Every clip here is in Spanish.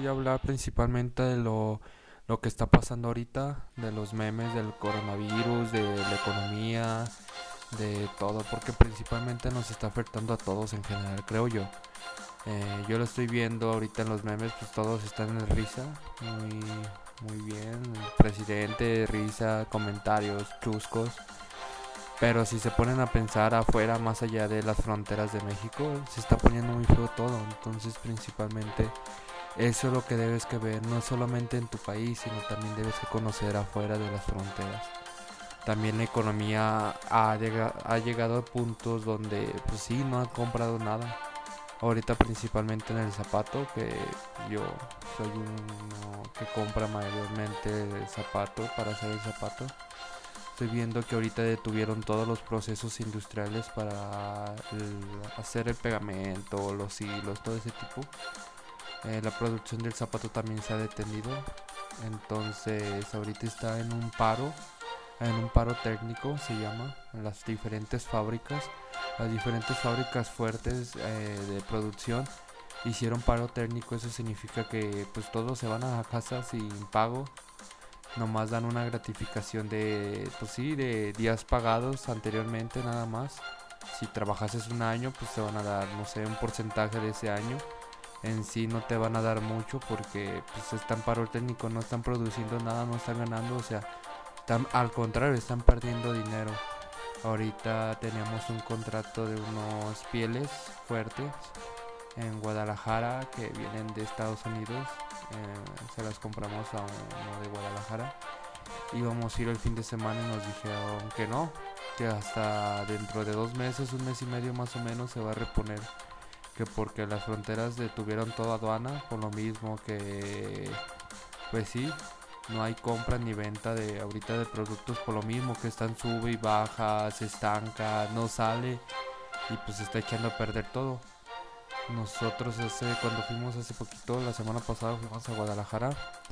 voy a hablar principalmente de lo que está pasando ahorita, de los memes del coronavirus, de la economía, de todo, porque principalmente nos está afectando a todos en general, creo yo. Yo lo estoy viendo ahorita en los memes, pues todos están en risa, muy, muy bien. El presidente, risa, comentarios, chuscos. Pero si se ponen a pensar afuera, más allá de las fronteras de México, se está poniendo muy feo todo. Entonces, principalmente, eso es lo que debes que ver, no solamente en tu país, sino también debes que conocer afuera de las fronteras. También la economía ha llegado a puntos donde, pues sí, no han comprado nada. Ahorita principalmente en el zapato, que yo soy uno que compra mayormente el zapato para hacer el zapato. Estoy viendo que ahorita detuvieron todos los procesos industriales para hacer el pegamento, los hilos, todo ese tipo. La producción del zapato también se ha detenido. Entonces ahorita está en un paro técnico se llama, en las diferentes fábricas. Las diferentes fábricas fuertes de producción hicieron paro técnico. Eso significa que pues todos se van a casa sin pago. Nomás dan una gratificación de, pues sí, de días pagados anteriormente nada más. Si trabajases un año, pues te van a dar, no sé, un porcentaje de ese año. En sí no te van a dar mucho porque pues están paro técnico, no están produciendo nada, no están ganando, o sea, al contrario, están perdiendo dinero. Ahorita teníamos un contrato de unos pieles fuertes en Guadalajara que vienen de Estados Unidos. Se las compramos a uno de Guadalajara. Íbamos a ir el fin de semana y nos dijeron que no, que hasta dentro de 2 meses, un mes y medio más o menos se va a reponer, que porque las fronteras detuvieron toda aduana, por lo mismo que pues sí, no hay compra ni venta de ahorita de productos, por lo mismo que están sube y baja, se estanca, no sale y pues se está echando a perder todo. Nosotros cuando fuimos hace poquito, la semana pasada fuimos a Guadalajara.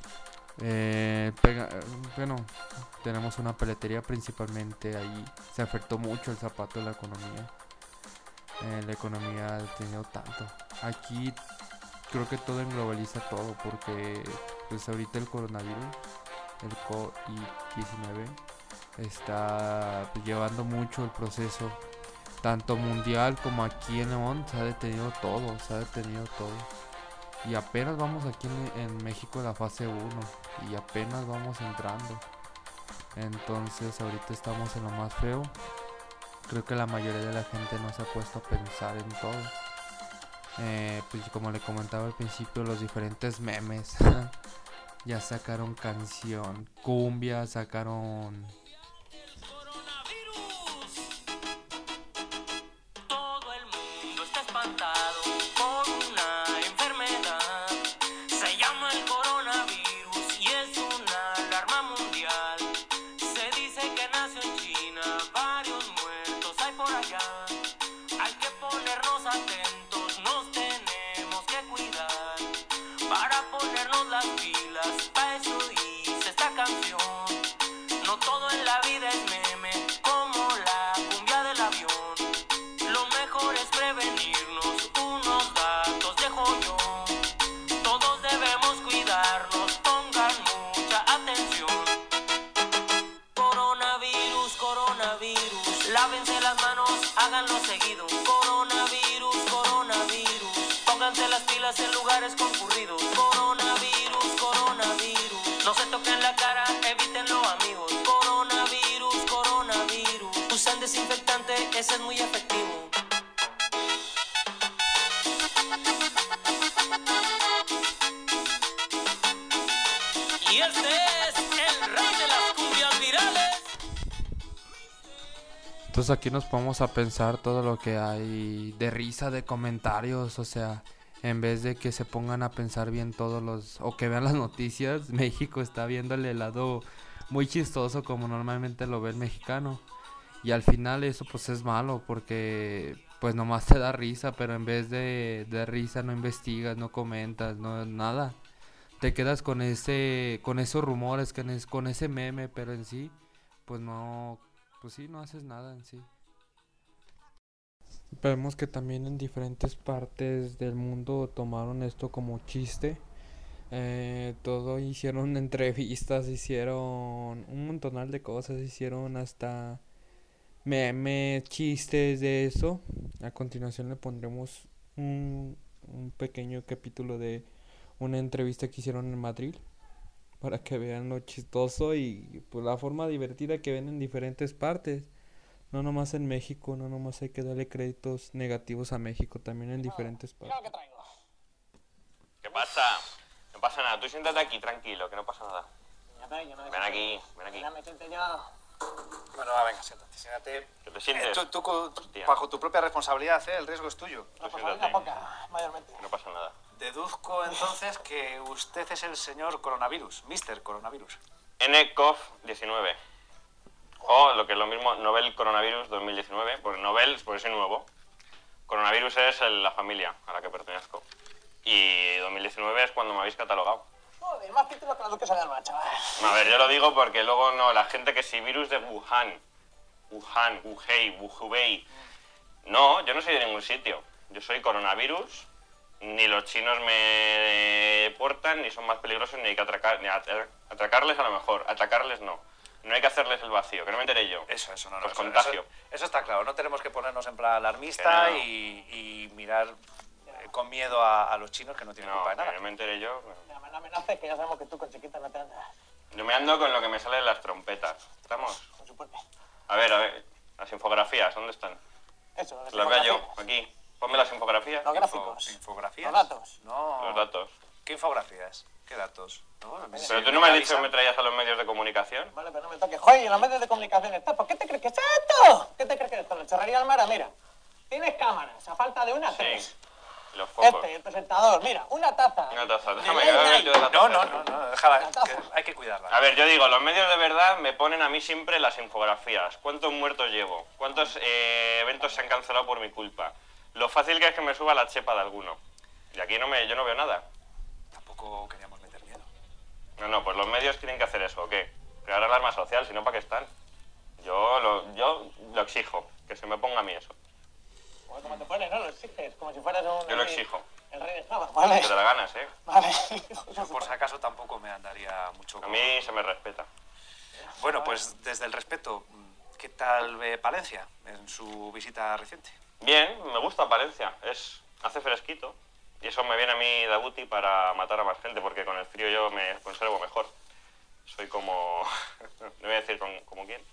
Pega, bueno, tenemos una peletería principalmente ahí. Se afectó mucho el zapato de la economía. La economía ha tenido tanto. Aquí creo que todo englobaliza todo porque pues ahorita el coronavirus, el COVID-19, está pues, llevando mucho el proceso. Tanto mundial como aquí en León se ha detenido todo, se ha detenido todo. Y apenas vamos aquí en México en la fase 1 y apenas vamos entrando. Entonces ahorita estamos en lo más feo. Creo que la mayoría de la gente no se ha puesto a pensar en todo. Pues como le comentaba al principio, los diferentes memes. Ya sacaron canción, cumbia, sacaron. Todo el mundo está espantado por una enfermedad. Se llama el coronavirus y es una alarma mundial. Se dice que nació en China, varios muertos hay por allá. Hay que ponernos atentos, nos tenemos que cuidar. Para ponernos las pilas, pa' eso hice esta canción. No todo en la vida es meme, como la cumbia del avión. Lo mejor es prevenirnos, unos datos dejo yo. Todos debemos cuidarnos, pongan mucha atención. Coronavirus, coronavirus, lávense las manos, háganlo seguido. Coronavirus, coronavirus, pónganse las pilas en lugares concurridos. Coronavirus, coronavirus, no se toquen la cara, evítenlo amigos. Coronavirus, coronavirus, usen desinfectante, ese es muy efectivo. Y este es el rey de las cumbias virales. Entonces aquí nos ponemos a pensar todo lo que hay de risa, de comentarios, o sea, en vez de que se pongan a pensar bien todos los, o que vean las noticias, México está viendo el helado muy chistoso como normalmente lo ve el mexicano. Y al final eso pues es malo porque pues nomás te da risa, pero en vez de risa no investigas, no comentas, no nada. Te quedas con esos rumores, con ese meme, pero en sí pues no, pues sí, no haces nada en sí. Vemos que también en diferentes partes del mundo tomaron esto como chiste. Todo hicieron entrevistas, hicieron un montonal de cosas, hicieron hasta memes, chistes de eso. A continuación le pondremos un pequeño capítulo de una entrevista que hicieron en Madrid para que vean lo chistoso y pues la forma divertida que ven en diferentes partes. No nomás en México, no nomás hay que darle créditos negativos a México, también en diferentes Mira lo partes. que traigo. ¿Qué pasa? No pasa nada, tú siéntate aquí, tranquilo, que no pasa nada. Yo no me Ven aquí, ven aquí. Ya me siento yo. Bueno, va, venga, siéntate, siéntate. ¿Que te sientes? Tú, bajo tu propia responsabilidad, el riesgo es tuyo. La Pues responsabilidad siéntate. poca, mayormente. No pasa nada. Deduzco entonces que usted es el señor coronavirus, Mr. Coronavirus. NCOV-19. O lo que es lo mismo, Novel Coronavirus 2019. Porque Novel es porque soy nuevo. Coronavirus es la familia a la que pertenezco. Y 2019 es cuando me habéis catalogado. Joder, más títulos que la duquesa de Alba, chaval. A ver, yo lo digo porque luego no, la gente que si virus de Wuhan, Wuhei, Wuhubei. No, yo no soy de ningún sitio. Yo soy coronavirus. Ni los chinos me portan, ni son más peligrosos, ni hay que atracarles a lo mejor. Atacarles no. No hay que hacerles el vacío, que no me enteré yo. Eso, no. Pues eso, contagio. Eso está claro, no tenemos que ponernos en plan alarmista Que no. y mirar con miedo a los chinos que no tienen No, culpa de que nada. no me enteré yo. Ya, no amenaces, que ya sabemos que tú con chiquita no te andas. Yo me ando con lo que me sale de las trompetas. ¿Estamos? Con su puente. A ver, las infografías, ¿dónde están? Eso, lo de Las veo yo, infografías. aquí. Ponme las infografías. Los gráficos. ¿Infografías? Los datos. No. Los datos. ¿Qué infografías? ¿Qué datos? No, Pero tú no me has dicho que me traías a los medios de comunicación. Vale, pero no me toques. Joder, y en los medios de comunicación está. ¿Por qué te crees que es esto? ¿Qué te crees que es esto? La chorrería del mar, mira. Tienes cámaras, a falta de una, Sí. tres. Y los focos. Este, el presentador, mira, una taza. Una taza. de Déjame ley que haga night. yo de la taza. No, déjala, La taza. que hay que cuidarla. A ver, yo digo, los medios de verdad me ponen a mí siempre las infografías. ¿Cuántos muertos llevo? ¿Cuántos eventos se han cancelado por mi culpa? Lo fácil que es que me suba la chepa de alguno. Y aquí yo no veo nada. Tampoco queríamos meter miedo. No, pues los medios tienen que hacer eso, ¿o qué? Crear alarma social, si no, ¿para qué están? Yo lo exijo, que se me ponga a mí eso. Joder, ¿cómo te pones, no? Lo exiges, como si fueras un... Yo lo exijo. El rey de Java, vale. Que te la ganas, ¿eh? Vale. Yo por si acaso tampoco me andaría mucho A con... mí se me respeta. Bueno, pues desde el respeto, ¿qué tal ve Palencia en su visita reciente? Bien, me gusta Palencia. Hace fresquito. Y eso me viene a mí de Abuti para matar a más gente, porque con el frío yo me conservo mejor. Soy como... no voy a decir como quién,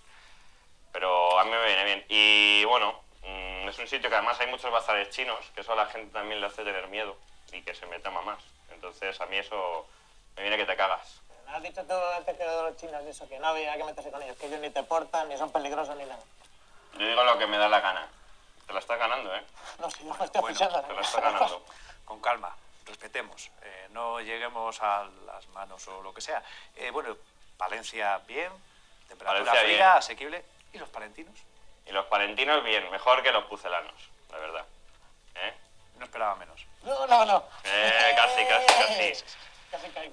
pero a mí me viene bien. Y bueno, es un sitio que además hay muchos bazares chinos, que eso a la gente también le hace tener miedo y que se me tama más. Entonces a mí eso me viene que te cagas. ¿No has dicho tú antes que de los chinos eso, que no había que meterse con ellos, que ellos ni te portan, ni son peligrosos, ni nada? Yo digo lo que me da la gana. Te la estás ganando, ¿eh? No sé, yo me estoy Bueno, escuchando. Te la estás ganando. Con calma, respetemos, no lleguemos a las manos o lo que sea. Bueno, Palencia bien, temperatura Palencia fría, bien. asequible. ¿Y los palentinos? Y los palentinos bien, mejor que los pucelanos, la verdad. ¿Eh? No esperaba menos. No. Casi. Casi caigo.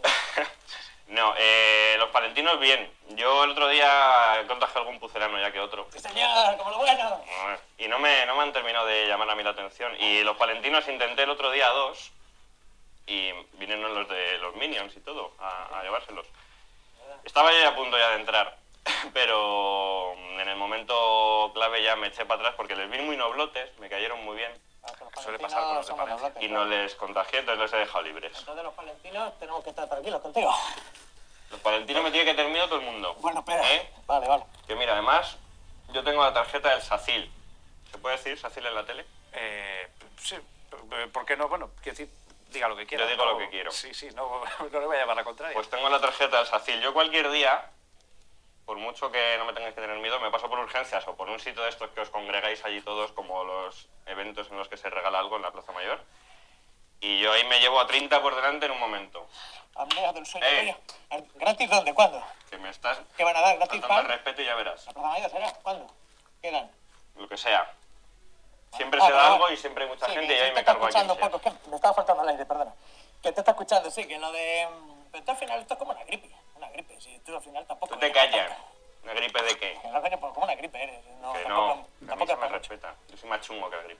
No, los palentinos bien. Yo el otro día contagié algún pucelano ya que otro. Sí, señor, como lo bueno. Y no me han terminado de llamar a mí la atención. Y los palentinos intenté el otro día 2 y vinieron los de los Minions y todo a llevárselos. Estaba yo ya a punto ya de entrar, pero en el momento clave ya me eché para atrás porque les vi muy noblotes, me cayeron muy bien Suele pasar con los de somos Palencia. noblotes, y no les contagié, entonces los he dejado libres. Entonces los palentinos tenemos que estar tranquilos contigo. Los palentinos me tiene que tener miedo todo el mundo. Bueno, espera. ¿Eh? Vale. Que mira, además, yo tengo la tarjeta del SACIL. ¿Se puede decir SACIL en la tele? Sí, ¿por qué no? Bueno, quiero decir, diga lo que quiera. Yo digo no- lo que quiero. Sí, no le voy a llevar la contraria. Pues tengo la tarjeta del SACIL. Yo cualquier día, por mucho que no me tengáis que tener miedo, me paso por urgencias o por un sitio de estos que os congregáis allí todos, como los eventos en los que se regala algo en la Plaza Mayor. Y yo ahí me llevo a 30 por delante en un momento. Amigas del sueño, Ey. coño. ¿Gratis dónde? ¿Cuándo? Que me estás ¿Qué van a dar? ¿Gratis faltando pan? más respeto y ya verás. ¿La Plaza Mayor será? ¿Cuándo? ¿Qué dan? Lo que sea. Siempre Ah, se da vale. algo y siempre hay mucha Sí, gente que y se ahí te me está cargo a quien escuchando sea. poco, es que me estaba faltando el aire, perdona. Que te está escuchando, sí, que lo de... Pero al final esto es como una gripe. Una gripe, si tú al final tampoco... Tú te callas. ¿Una gripe de qué? Que no, coño, pues como una gripe eres. No, Que tampoco, no, a mí tampoco se es me para mucho. respeta. Yo soy más chungo que la gripe.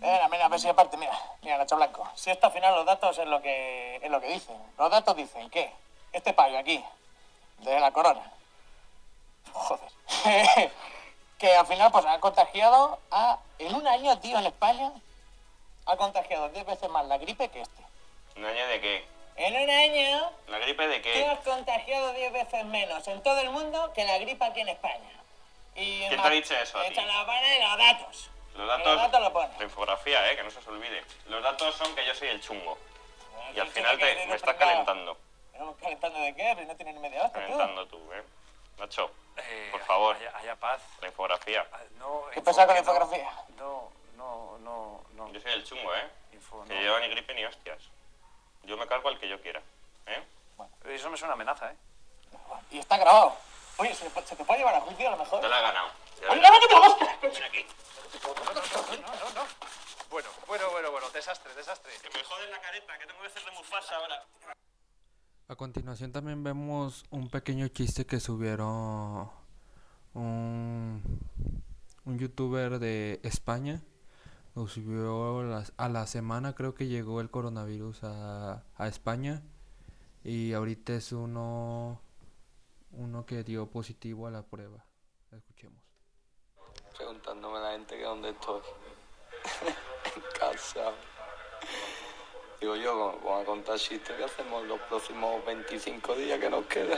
Mira, a ver si aparte, mira, Nacho Blanco. Si esto al final los datos es lo que dicen. Los datos dicen que este payo aquí, de la corona, joder, que al final pues ha contagiado en un año, tío, en España, ha contagiado 10 veces más la gripe que este. ¿Un año de qué? En un año, ¿La gripe de tú qué? has contagiado 10 veces menos en todo el mundo que la gripe aquí en España. Y ¿Quién te ha dicho eso a ti? Echa la vara y los datos. Los Los datos lo ponen. la infografía, que no se os olvide. Los datos son que yo soy el chungo. Y al Tú final que eres me estás pringao. calentando. ¿Calentando de qué? Pero no tienes ni media hostia, tú. Calentando tú, Nacho, por favor, Haya paz. la infografía. No, ¿Qué pasa con la infografía? No. Yo soy el chungo, Info, Que no. lleva ni gripe ni hostias. Yo me cargo al que yo quiera, Eso me suena a amenaza, ¿eh? Y está grabado. Oye, ¿se te puede llevar a juicio a lo mejor? Te la he ganado. ¡Oye, grábate la hostia! Ven aquí. No. Bueno, desastre. Que me jodes la careta, que tengo que hacer de Mufasa ahora. A continuación también vemos un pequeño chiste que subieron un youtuber de España. Lo subió a la semana, creo que llegó el coronavirus a España. Y ahorita es uno que dio positivo a la prueba. Escuchemos. Preguntándome a la gente que dónde estoy. En casa. Digo yo, vamos a contar chistes que hacemos los próximos 25 días que nos quedan.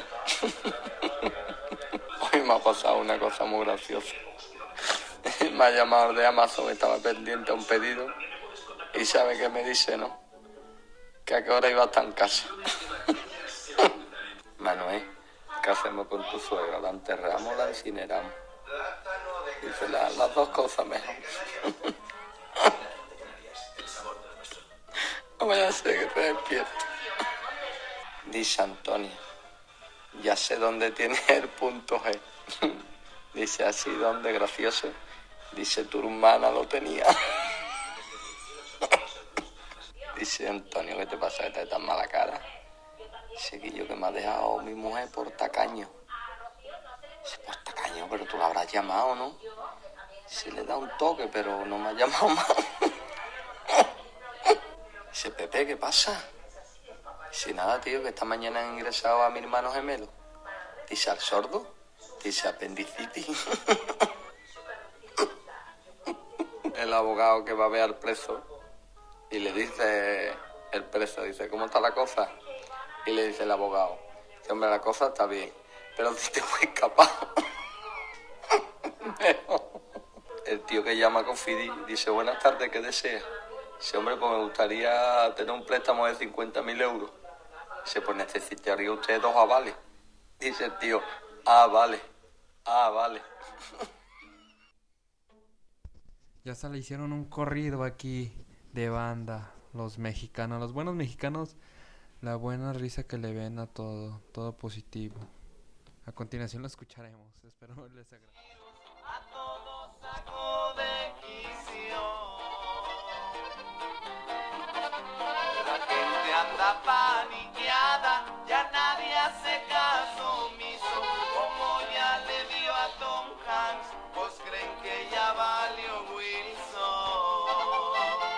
Hoy me ha pasado una cosa muy graciosa. Me ha llamado de Amazon, estaba pendiente a un pedido. Y sabe qué me dice, ¿no? Que a qué hora iba a estar en casa. Manuel, ¿qué hacemos con tu suegra? ¿La enterramos o la incineramos? Dice, las dos cosas mejor. No vaya a ser que te despiertes. Dice Antonio, ya sé dónde tiene el punto G. Dice, así, ¿dónde, gracioso? Dice, tu hermana lo tenía. Dice Antonio, ¿qué te pasa? ¿Que te da tan mala cara? Dice, que yo que me ha dejado mi mujer por tacaño. Dice, por tacaño, pero tú la habrás llamado, ¿no? Dice, le da un toque, pero no me ha llamado más. Dice, Pepe, ¿qué pasa? Dice, nada, tío, que esta mañana han ingresado a mi hermano gemelo. Dice, ¿al sordo? Dice, apendicitis. El abogado que va a ver al preso y le dice el preso, dice, ¿cómo está la cosa? Y le dice el abogado, dice, hombre, la cosa está bien, pero si te puedes escapar. El tío que llama a Cofidis dice, buenas tardes, ¿qué desea? Dice, hombre, pues me gustaría tener un préstamo de 50.000 euros. Dice, pues necesitaría usted 2 avales. Dice el tío, vale. Ya se le hicieron un corrido aquí de banda, los mexicanos, los buenos mexicanos, la buena risa que le ven a todo positivo. A continuación lo escucharemos, espero les agrade. A todos saco de quicio. La gente anda paniqueada, ya nadie hace caso omiso. Como ya le dio a Tom Hanks, pues creen que ya valió Wilson.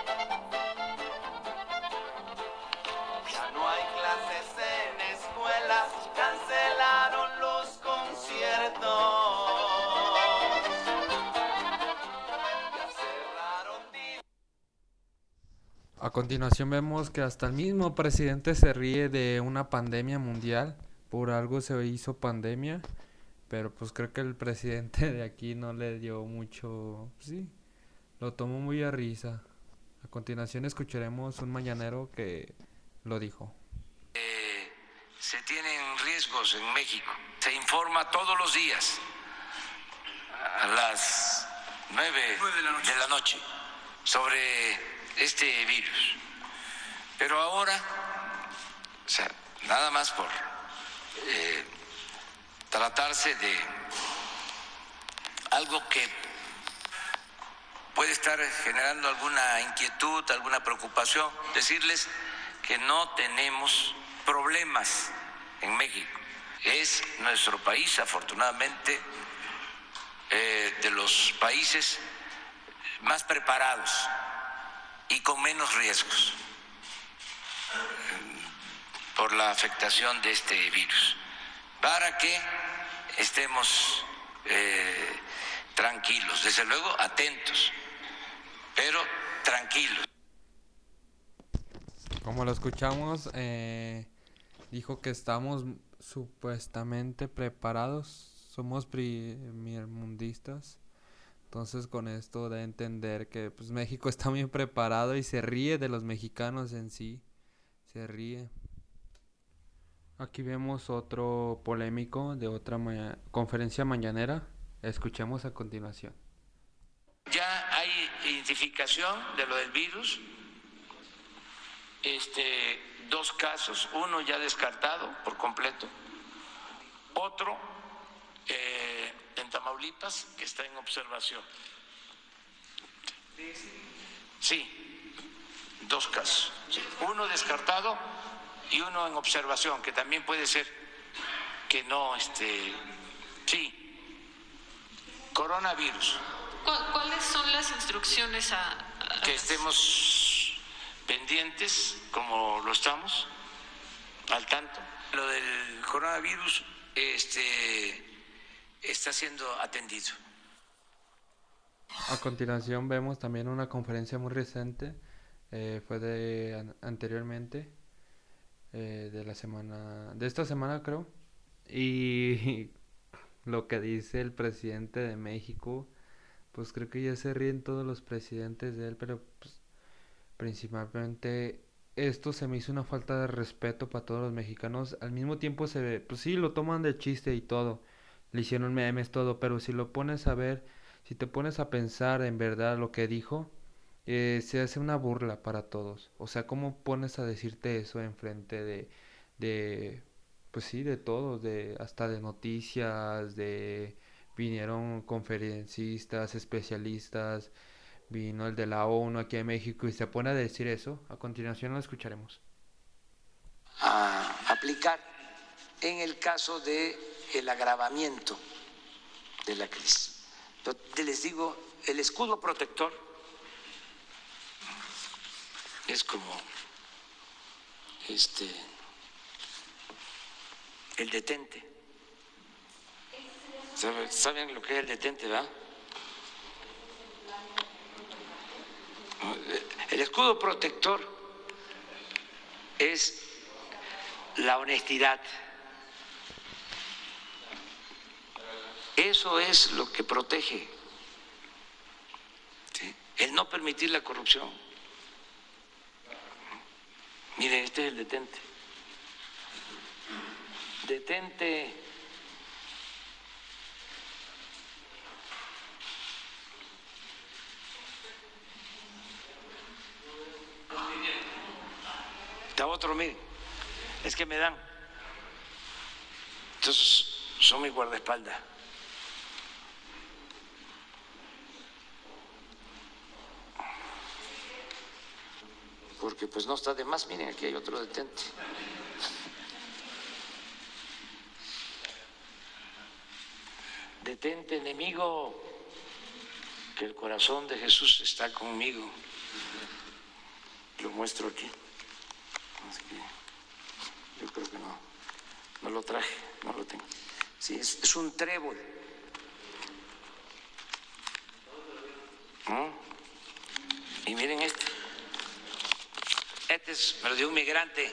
Ya no hay clases en escuelas, cancelaron los conciertos. A continuación vemos que hasta el mismo presidente se ríe de una pandemia mundial. Por algo se hizo pandemia. Pero pues creo que el presidente de aquí no le dio mucho... Sí, lo tomó muy a risa. A continuación escucharemos un mañanero que lo dijo. Se tienen riesgos en México. Se informa todos los días a las 9 de la noche sobre este virus. Pero ahora, o sea, nada más por tratarse de algo que puede estar generando alguna inquietud, alguna preocupación, decirles que no tenemos problemas en México. Es nuestro país, afortunadamente, de los países más preparados y con menos riesgos por la afectación de este virus, para que estemos tranquilos, desde luego atentos, pero tranquilos. Como lo escuchamos, dijo que estamos supuestamente preparados, somos primermundistas. Entonces con esto da a entender que pues México está muy preparado y se ríe de los mexicanos en sí, se ríe. Aquí vemos otro polémico de otra conferencia mañanera, escuchemos a continuación. Ya hay identificación de lo del virus, 2 casos, uno ya descartado por completo, otro en Tamaulipas que está en observación. Sí, 2 casos, uno descartado y uno en observación, que también puede ser que no, sí, coronavirus. ¿Cuáles son las instrucciones a que estemos pendientes, como lo estamos, al tanto? Lo del coronavirus está siendo atendido. A continuación vemos también una conferencia muy reciente, fue de anteriormente, de la semana, de esta semana creo, y lo que dice el presidente de México, pues creo que ya se ríen todos los presidentes de él, pero pues, principalmente esto se me hizo una falta de respeto para todos los mexicanos. Al mismo tiempo se ve, pues sí, lo toman de chiste y todo, le hicieron memes, todo, pero si lo pones a ver, si te pones a pensar en verdad lo que dijo, se hace una burla para todos. O sea, ¿cómo pones a decirte eso enfrente pues sí, de todos, hasta de noticias, vinieron conferencistas, especialistas, vino el de la ONU aquí en México y se pone a decir eso? A continuación lo escucharemos. A aplicar en el caso de el agravamiento de la crisis. Pero les digo, el escudo protector es como el detente. ¿Saben lo que es el detente, verdad? El escudo protector es la honestidad. Eso es lo que protege, ¿sí? El no permitir la corrupción. Miren, este es el detente. Detente. Está otro, miren. Es que me dan. Entonces, son mi guardaespaldas. Porque pues no está de más, miren, aquí hay otro detente. Detente, enemigo, que el corazón de Jesús está conmigo. Lo muestro aquí. Así que yo creo que no lo traje, no lo tengo. Sí, es un trébol. Y miren este. Este me lo dio un migrante.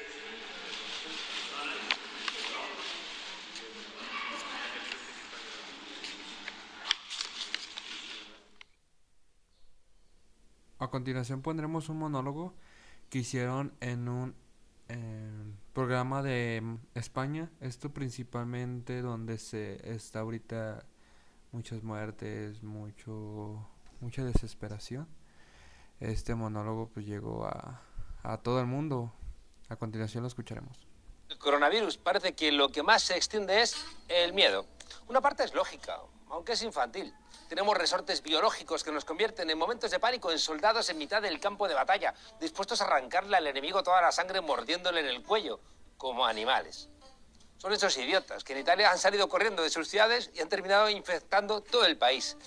A continuación pondremos un monólogo que hicieron en un programa de España. Esto principalmente donde se está ahorita muchas muertes, mucha desesperación. Este monólogo pues llegó a todo el mundo. A continuación lo escucharemos. El coronavirus parece que lo que más se extiende es el miedo. Una parte es lógica, aunque es infantil. Tenemos resortes biológicos que nos convierten en momentos de pánico en soldados en mitad del campo de batalla, dispuestos a arrancarle al enemigo toda la sangre mordiéndole en el cuello, como animales. Son esos idiotas que en Italia han salido corriendo de sus ciudades y han terminado infectando todo el país.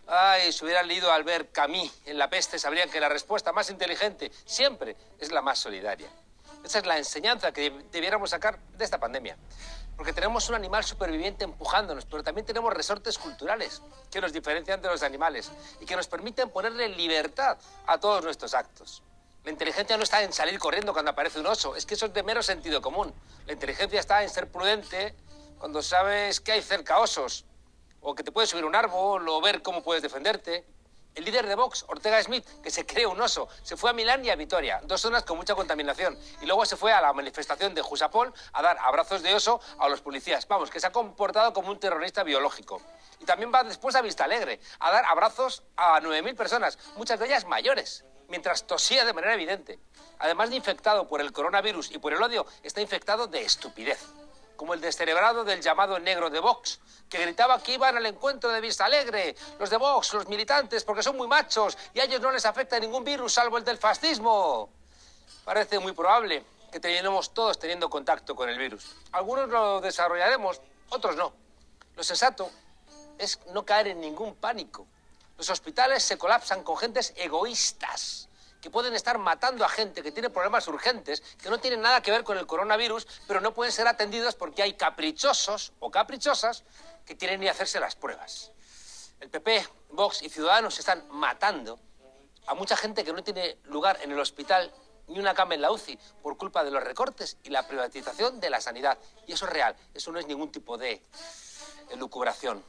Ay, si hubieran leído a Albert Camus en La peste, sabrían que la respuesta más inteligente siempre es la más solidaria. Esa es la enseñanza que debiéramos sacar de esta pandemia. Porque tenemos un animal superviviente empujándonos, pero también tenemos resortes culturales que nos diferencian de los animales y que nos permiten ponerle libertad a todos nuestros actos. La inteligencia no está en salir corriendo cuando aparece un oso, es que eso es de mero sentido común. La inteligencia está en ser prudente cuando sabes que hay cerca osos, o que te puedes subir a un árbol, o ver cómo puedes defenderte. El líder de Vox, Ortega Smith, que se cree un oso, se fue a Milán y a Vitoria, 2 zonas con mucha contaminación, y luego se fue a la manifestación de Jusapol a dar abrazos de oso a los policías. Vamos, que se ha comportado como un terrorista biológico. Y también va después a Vistalegre a dar abrazos a 9.000 personas, muchas de ellas mayores, mientras tosía de manera evidente. Además de infectado por el coronavirus y por el odio, está infectado de estupidez, como el descerebrado del llamado negro de Vox, que gritaba que iban al encuentro de Vistalegre, los de Vox, los militantes, porque son muy machos y a ellos no les afecta ningún virus salvo el del fascismo. Parece muy probable que terminemos todos teniendo contacto con el virus. Algunos lo desarrollaremos, otros no. Lo sensato es no caer en ningún pánico. Los hospitales se colapsan con gentes egoístas, que pueden estar matando a gente que tiene problemas urgentes, que no tienen nada que ver con el coronavirus, pero no pueden ser atendidos porque hay caprichosos o caprichosas que quieren ir a hacerse las pruebas. El PP, Vox y Ciudadanos están matando a mucha gente que no tiene lugar en el hospital ni una cama en la UCI por culpa de los recortes y la privatización de la sanidad. Y eso es real, eso no es ningún tipo de elucubración.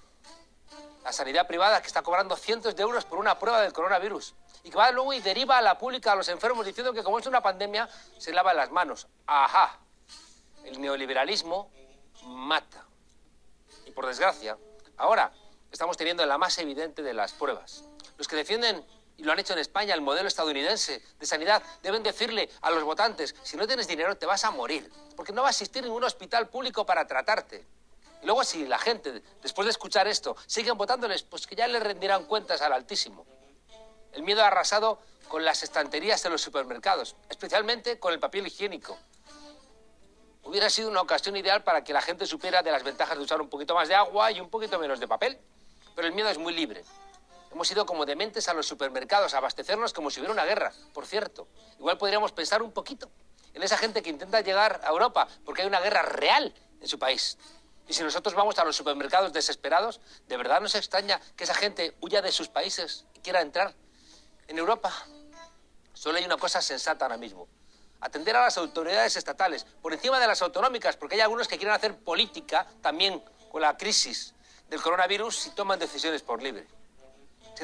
La sanidad privada que está cobrando cientos de euros por una prueba del coronavirus y que va luego y deriva a la pública a los enfermos diciendo que como es una pandemia se lavan las manos. ¡Ajá! El neoliberalismo mata. Y por desgracia, ahora estamos teniendo la más evidente de las pruebas. Los que defienden, y lo han hecho en España, el modelo estadounidense de sanidad, deben decirle a los votantes, si no tienes dinero te vas a morir, porque no va a existir ningún hospital público para tratarte. Y luego si la gente, después de escuchar esto, siguen votándoles, pues que ya les rendirán cuentas al Altísimo. El miedo ha arrasado con las estanterías de los supermercados, especialmente con el papel higiénico. Hubiera sido una ocasión ideal para que la gente supiera de las ventajas de usar un poquito más de agua y un poquito menos de papel. Pero el miedo es muy libre. Hemos ido como dementes a los supermercados a abastecernos como si hubiera una guerra. Por cierto, igual podríamos pensar un poquito en esa gente que intenta llegar a Europa porque hay una guerra real en su país. Y si nosotros vamos a los supermercados desesperados, ¿de verdad nos extraña que esa gente huya de sus países y quiera entrar en Europa? Solo hay una cosa sensata ahora mismo. Atender a las autoridades estatales, por encima de las autonómicas, porque hay algunos que quieren hacer política también con la crisis del coronavirus y toman decisiones por libre. Se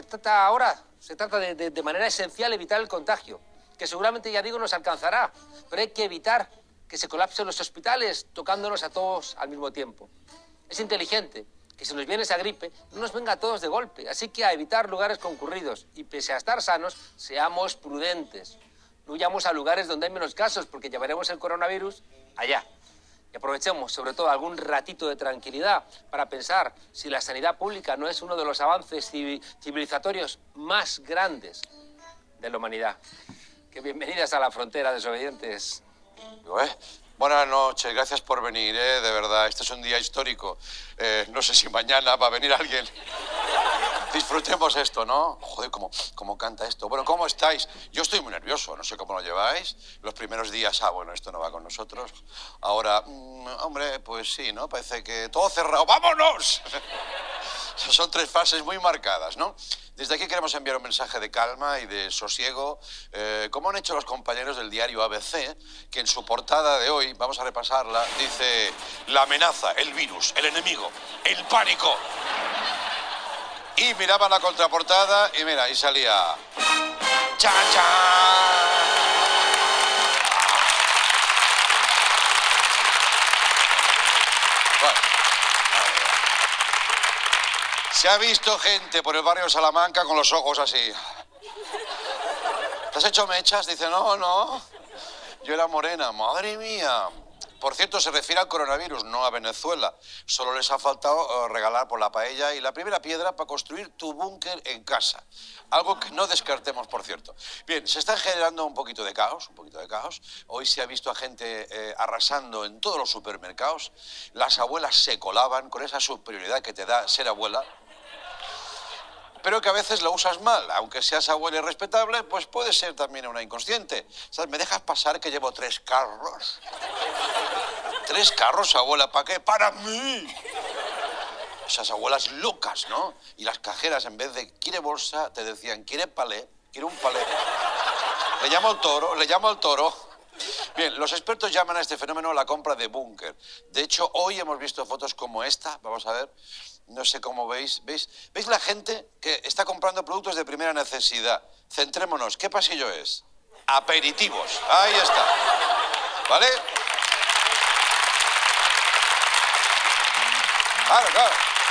trata de manera esencial evitar el contagio, que seguramente, ya digo, nos alcanzará, pero hay que evitar que se colapsen los hospitales tocándonos a todos al mismo tiempo. Es inteligente que si nos viene esa gripe no nos venga a todos de golpe, así que a evitar lugares concurridos y pese a estar sanos, seamos prudentes. No huyamos a lugares donde hay menos casos porque llevaremos el coronavirus allá. Y aprovechemos sobre todo algún ratito de tranquilidad para pensar si la sanidad pública no es uno de los avances civilizatorios más grandes de la humanidad. Que bienvenidas a la frontera, desobedientes. Buenas noches, gracias por venir, de verdad, este es un día histórico. No sé si mañana va a venir alguien. Disfrutemos esto, ¿no? Joder, cómo canta esto. Bueno, ¿cómo estáis? Yo estoy muy nervioso, no sé cómo lo lleváis. Los primeros días, bueno, esto no va con nosotros. Ahora, hombre, pues sí, ¿no? Parece que todo cerrado. ¡Vámonos! Son 3 fases muy marcadas, ¿no? Desde aquí queremos enviar un mensaje de calma y de sosiego, como han hecho los compañeros del diario ABC, que en su portada de hoy, vamos a repasarla, dice: la amenaza, el virus, el enemigo, el pánico. Y miraba la contraportada y mira, y salía... ¡Chan, chan! Bueno. Se ha visto gente por el barrio de Salamanca con los ojos así. ¿Te has hecho mechas? Dice, no. Yo era morena. Madre mía. Por cierto, se refiere al coronavirus, no a Venezuela. Solo les ha faltado regalar por la paella y la primera piedra para construir tu búnker en casa. Algo que no descartemos, por cierto. Bien, se está generando un poquito de caos. Hoy se ha visto a gente arrasando en todos los supermercados. Las abuelas se colaban con esa superioridad que te da ser abuela. pero que a veces lo usas mal. Aunque seas abuela y respetable, pues puede ser también una inconsciente. ¿Sabes? ¿Me dejas pasar que llevo 3 carros? 3 carros, abuela, ¿para qué? ¡Para mí! Esas abuelas locas, ¿no? Y las cajeras, en vez de quiere bolsa, te decían, ¿quiere palé? ¿Quiere un palé? Le llamo al toro, le llamo al toro. Bien, los expertos llaman a este fenómeno la compra de búnker. De hecho, hoy hemos visto fotos como esta. Vamos a ver. No sé cómo veis. ¿Veis la gente que está comprando productos de primera necesidad? Centrémonos. ¿Qué pasillo es? Aperitivos. Ahí está. ¿Vale? Claro.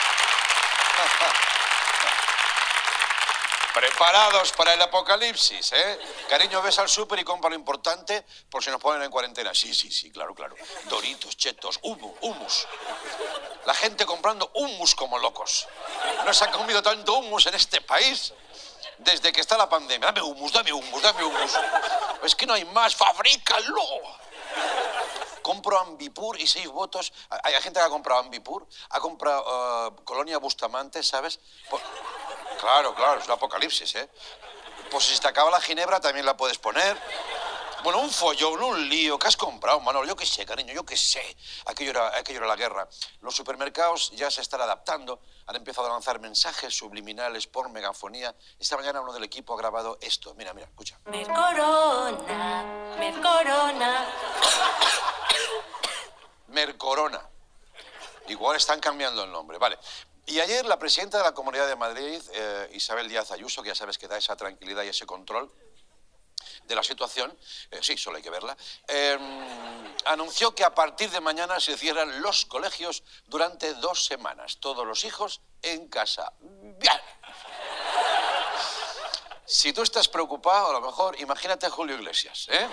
Preparados para el apocalipsis, ¿eh? Cariño, ves al súper y compra lo importante por si nos ponen en cuarentena. Sí, claro. Doritos, chetos, hummus. La gente comprando hummus como locos. No se ha comido tanto hummus en este país desde que está la pandemia. Dame hummus. Es que no hay más, fabrícalo. Compro Ambipur y 6 votos. Hay gente que ha comprado Ambipur, ha comprado Colonia Bustamante, ¿sabes? Claro, es un apocalipsis, ¿eh? Pues si se te acaba la ginebra también la puedes poner. Bueno, un follón, un lío. ¿Qué has comprado, Manolo? Yo qué sé, cariño, yo qué sé. Aquello era la guerra. Los supermercados ya se están adaptando. Han empezado a lanzar mensajes subliminales por megafonía. Esta mañana uno del equipo ha grabado esto. Mira, escucha. Mercorona. Igual están cambiando el nombre, vale. Y ayer la presidenta de la Comunidad de Madrid, Isabel Díaz Ayuso, que ya sabes que da esa tranquilidad y ese control de la situación, sí, solo hay que verla, anunció que a partir de mañana se cierran los colegios durante 2 semanas. Todos los hijos en casa. ¡Bien! Si tú estás preocupado, a lo mejor, imagínate a Julio Iglesias, ¿eh?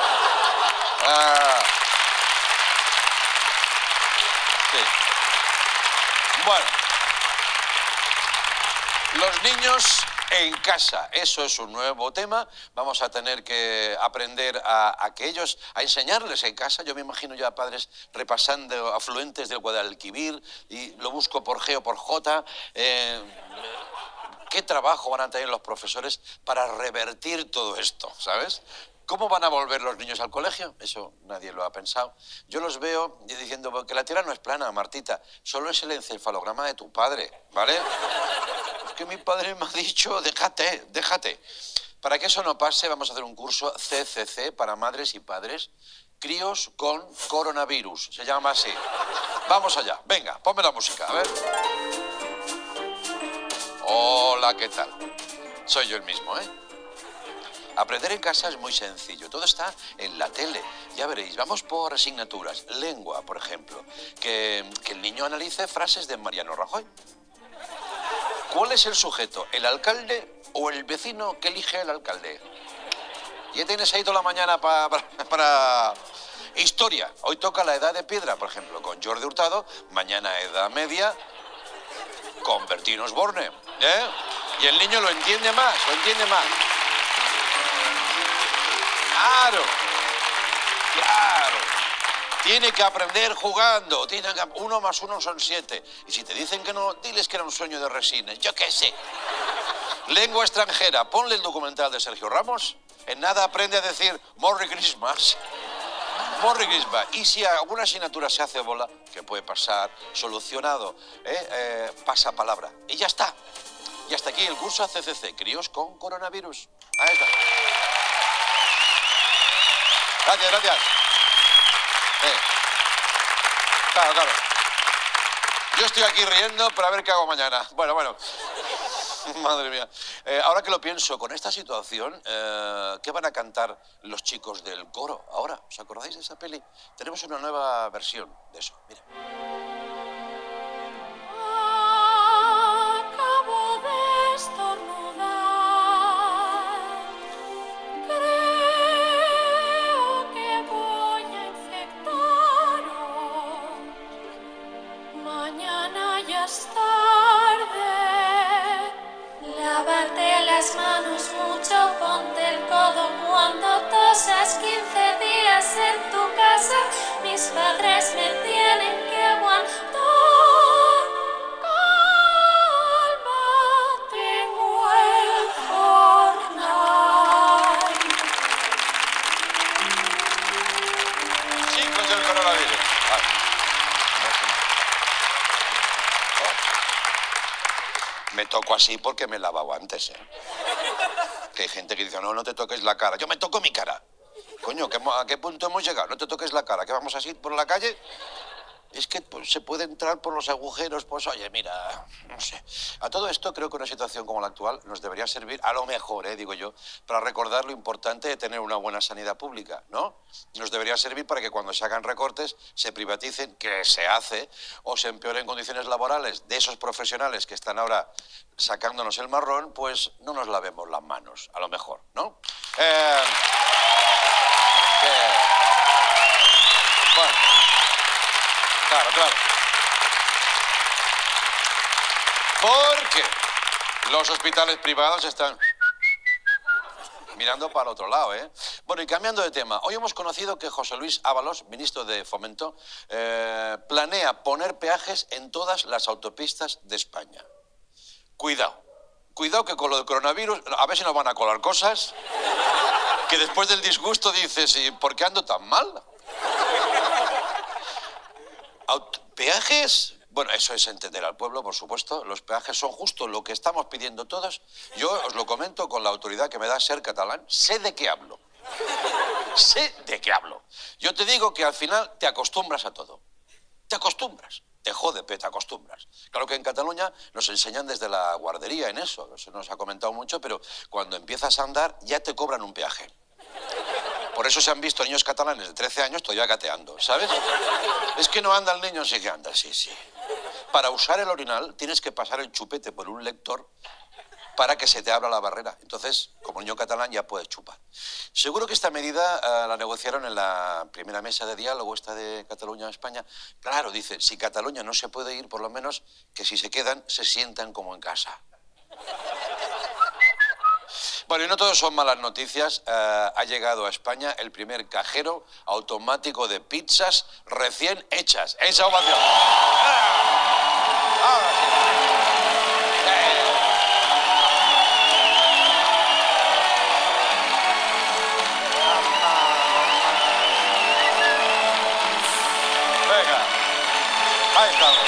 Sí. Bueno. Los niños en casa, eso es un nuevo tema. Vamos a tener que aprender a enseñarles en casa. Yo me imagino ya a padres repasando afluentes del Guadalquivir y lo busco por G o por J. ¿Qué trabajo van a tener los profesores para revertir todo esto, sabes? ¿Cómo van a volver los niños al colegio? Eso nadie lo ha pensado. Yo los veo diciendo que la Tierra no es plana, Martita. Solo es el encefalograma de tu padre, ¿vale? Es que mi padre me ha dicho, déjate. Para que eso no pase, vamos a hacer un curso CCC para madres y padres. Críos con coronavirus. Se llama así. Vamos allá. Venga, ponme la música, a ver. Hola, ¿qué tal? Soy yo el mismo, ¿eh? Aprender en casa es muy sencillo, todo está en la tele. Ya veréis, vamos por asignaturas. Lengua, por ejemplo, que el niño analice frases de Mariano Rajoy. ¿Cuál es el sujeto, el alcalde o el vecino que elige el alcalde? Ya tienes ahí toda la mañana para historia. Hoy toca la edad de piedra, por ejemplo, con Jordi Hurtado. Mañana edad media con Bertín Osborne, ¿eh? Y el niño lo entiende más. Claro. Tiene que aprender jugando. 1 más 1 son 7. Y si te dicen que no, diles que era un sueño de Resines. Yo qué sé. Lengua extranjera. Ponle el documental de Sergio Ramos. En nada aprende a decir Merry Christmas. Y si alguna asignatura se hace bola, que puede pasar, solucionado, pasa palabra. Y ya está. Y hasta aquí el curso CCC. Críos con coronavirus. Ahí está. Gracias. Claro. Yo estoy aquí riendo para ver qué hago mañana. Bueno. Madre mía. Ahora que lo pienso, con esta situación, ¿qué van a cantar los chicos del coro ahora? ¿Os acordáis de esa peli? Tenemos una nueva versión de eso. Mira. Las manos mucho, ponte el codo cuando tosas. 15 días en tu casa, mis padres me tienen que aguantar. Me toco así porque me he lavado antes, ¿eh? Que hay gente que dice, no, no te toques la cara. Yo me toco mi cara. Coño, ¿a qué punto hemos llegado? No te toques la cara. ¿Qué vamos así por la calle? Es que pues, se puede entrar por los agujeros, pues oye, mira, no sé. A todo esto creo que una situación como la actual nos debería servir, a lo mejor, digo yo, para recordar lo importante de tener una buena sanidad pública, ¿no? Nos debería servir para que cuando se hagan recortes, se privaticen, que se hace, o se empeoren condiciones laborales de esos profesionales que están ahora sacándonos el marrón, pues no nos lavemos las manos, a lo mejor, ¿no? Bueno. Claro, claro. Porque los hospitales privados están mirando para el otro lado, ¿eh? Bueno, y cambiando de tema, hoy hemos conocido que José Luis Ábalos, ministro de Fomento, planea poner peajes en todas las autopistas de España. Cuidado. Cuidado que con lo del coronavirus, a ver si nos van a colar cosas, que después del disgusto dices, ¿y por qué ando tan mal? ¿Peajes? Bueno, eso es entender al pueblo, por supuesto. Los peajes son justo lo que estamos pidiendo todos. Yo os lo comento con la autoridad que me da ser catalán. Sé de qué hablo. Sé de qué hablo. Yo te digo que al final te acostumbras a todo. Te acostumbras. Te jode, pero te acostumbras. Claro que en Cataluña nos enseñan desde la guardería en eso. Eso nos ha comentado mucho, pero cuando empiezas a andar ya te cobran un peaje. Por eso se han visto niños catalanes de 13 años todavía gateando, ¿sabes? Es que no anda el niño, sí que anda, sí, sí. Para usar el orinal tienes que pasar el chupete por un lector para que se te abra la barrera. Entonces, como niño catalán ya puedes chupar. Seguro que esta medida la negociaron en la primera mesa de diálogo, esta de Cataluña-España. Claro, dice, si Cataluña no se puede ir, por lo menos que si se quedan, se sientan como en casa. Bueno, y no todo son malas noticias. Ha llegado a España el primer cajero automático de pizzas recién hechas. ¡Esa ovación! Ahora sí. Venga, ahí estamos.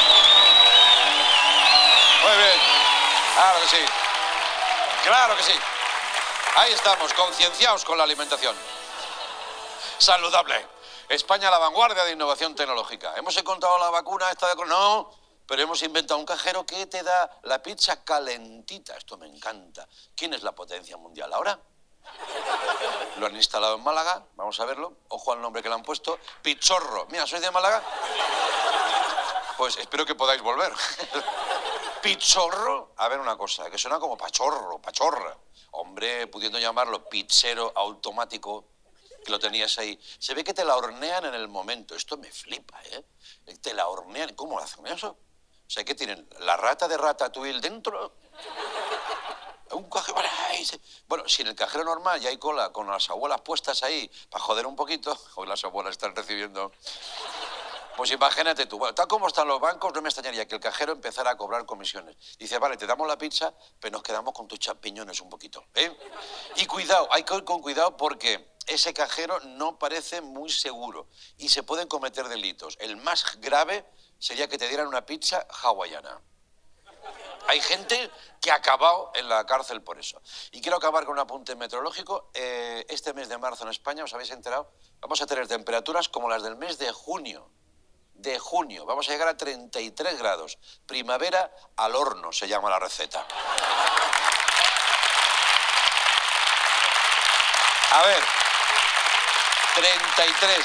Muy bien, claro que sí. Claro que sí. Ahí estamos, concienciados con la alimentación. Saludable. España a la vanguardia de innovación tecnológica. ¿Hemos encontrado la vacuna esta de... No, pero hemos inventado un cajero que te da la pizza calentita. Esto me encanta. ¿Quién es la potencia mundial ahora? Lo han instalado en Málaga. Vamos a verlo. Ojo al nombre que le han puesto. Pichorro. Mira, ¿sois de Málaga? Pues espero que podáis volver. Pichorro, a ver una cosa, que suena como pachorro, pachorra. Hombre, pudiendo llamarlo pizzero automático, que lo tenías ahí. Se ve que te la hornean en el momento. Esto me flipa, ¿eh? Te la hornean. ¿Cómo lo hacen eso? O sea, ¿qué tienen? ¿La rata de Ratatouille dentro? Un cajero... Bueno, si en el cajero normal ya hay cola con las abuelas puestas ahí para joder un poquito, hoy las abuelas están recibiendo... Pues imagínate tú, bueno, tal como están los bancos, no me extrañaría que el cajero empezara a cobrar comisiones. Dice, vale, te damos la pizza, pero nos quedamos con tus champiñones un poquito, ¿eh? Y cuidado, hay que ir con cuidado porque ese cajero no parece muy seguro y se pueden cometer delitos. El más grave sería que te dieran una pizza hawaiana. Hay gente que ha acabado en la cárcel por eso. Y quiero acabar con un apunte meteorológico. Este mes de marzo en España, ¿os habéis enterado? Vamos a tener temperaturas como las del mes de junio. Vamos a llegar a 33 grados. Primavera al horno se llama la receta. A ver, 33.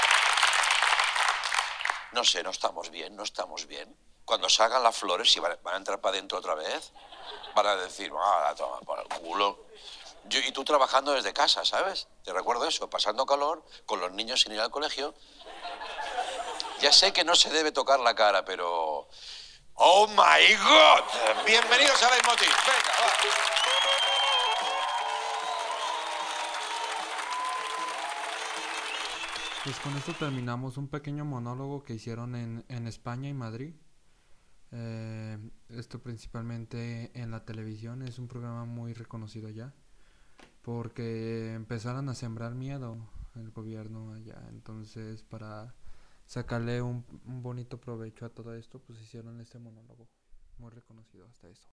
No sé, no estamos bien, no estamos bien. Cuando salgan las flores, si van a entrar para adentro otra vez, van a decir, toma por el culo. Y tú trabajando desde casa, ¿sabes? Te recuerdo eso, pasando calor, con los niños sin ir al colegio. Ya sé que no se debe tocar la cara, pero... ¡Oh, my God! Bienvenidos a Leitmotiv. Venga, va. Pues con esto terminamos un pequeño monólogo que hicieron en España y Madrid. Esto principalmente en la televisión. Es un programa muy reconocido allá. Porque empezaron a sembrar miedo el gobierno allá. Entonces, para sacarle un bonito provecho a todo esto, pues hicieron este monólogo muy reconocido hasta eso.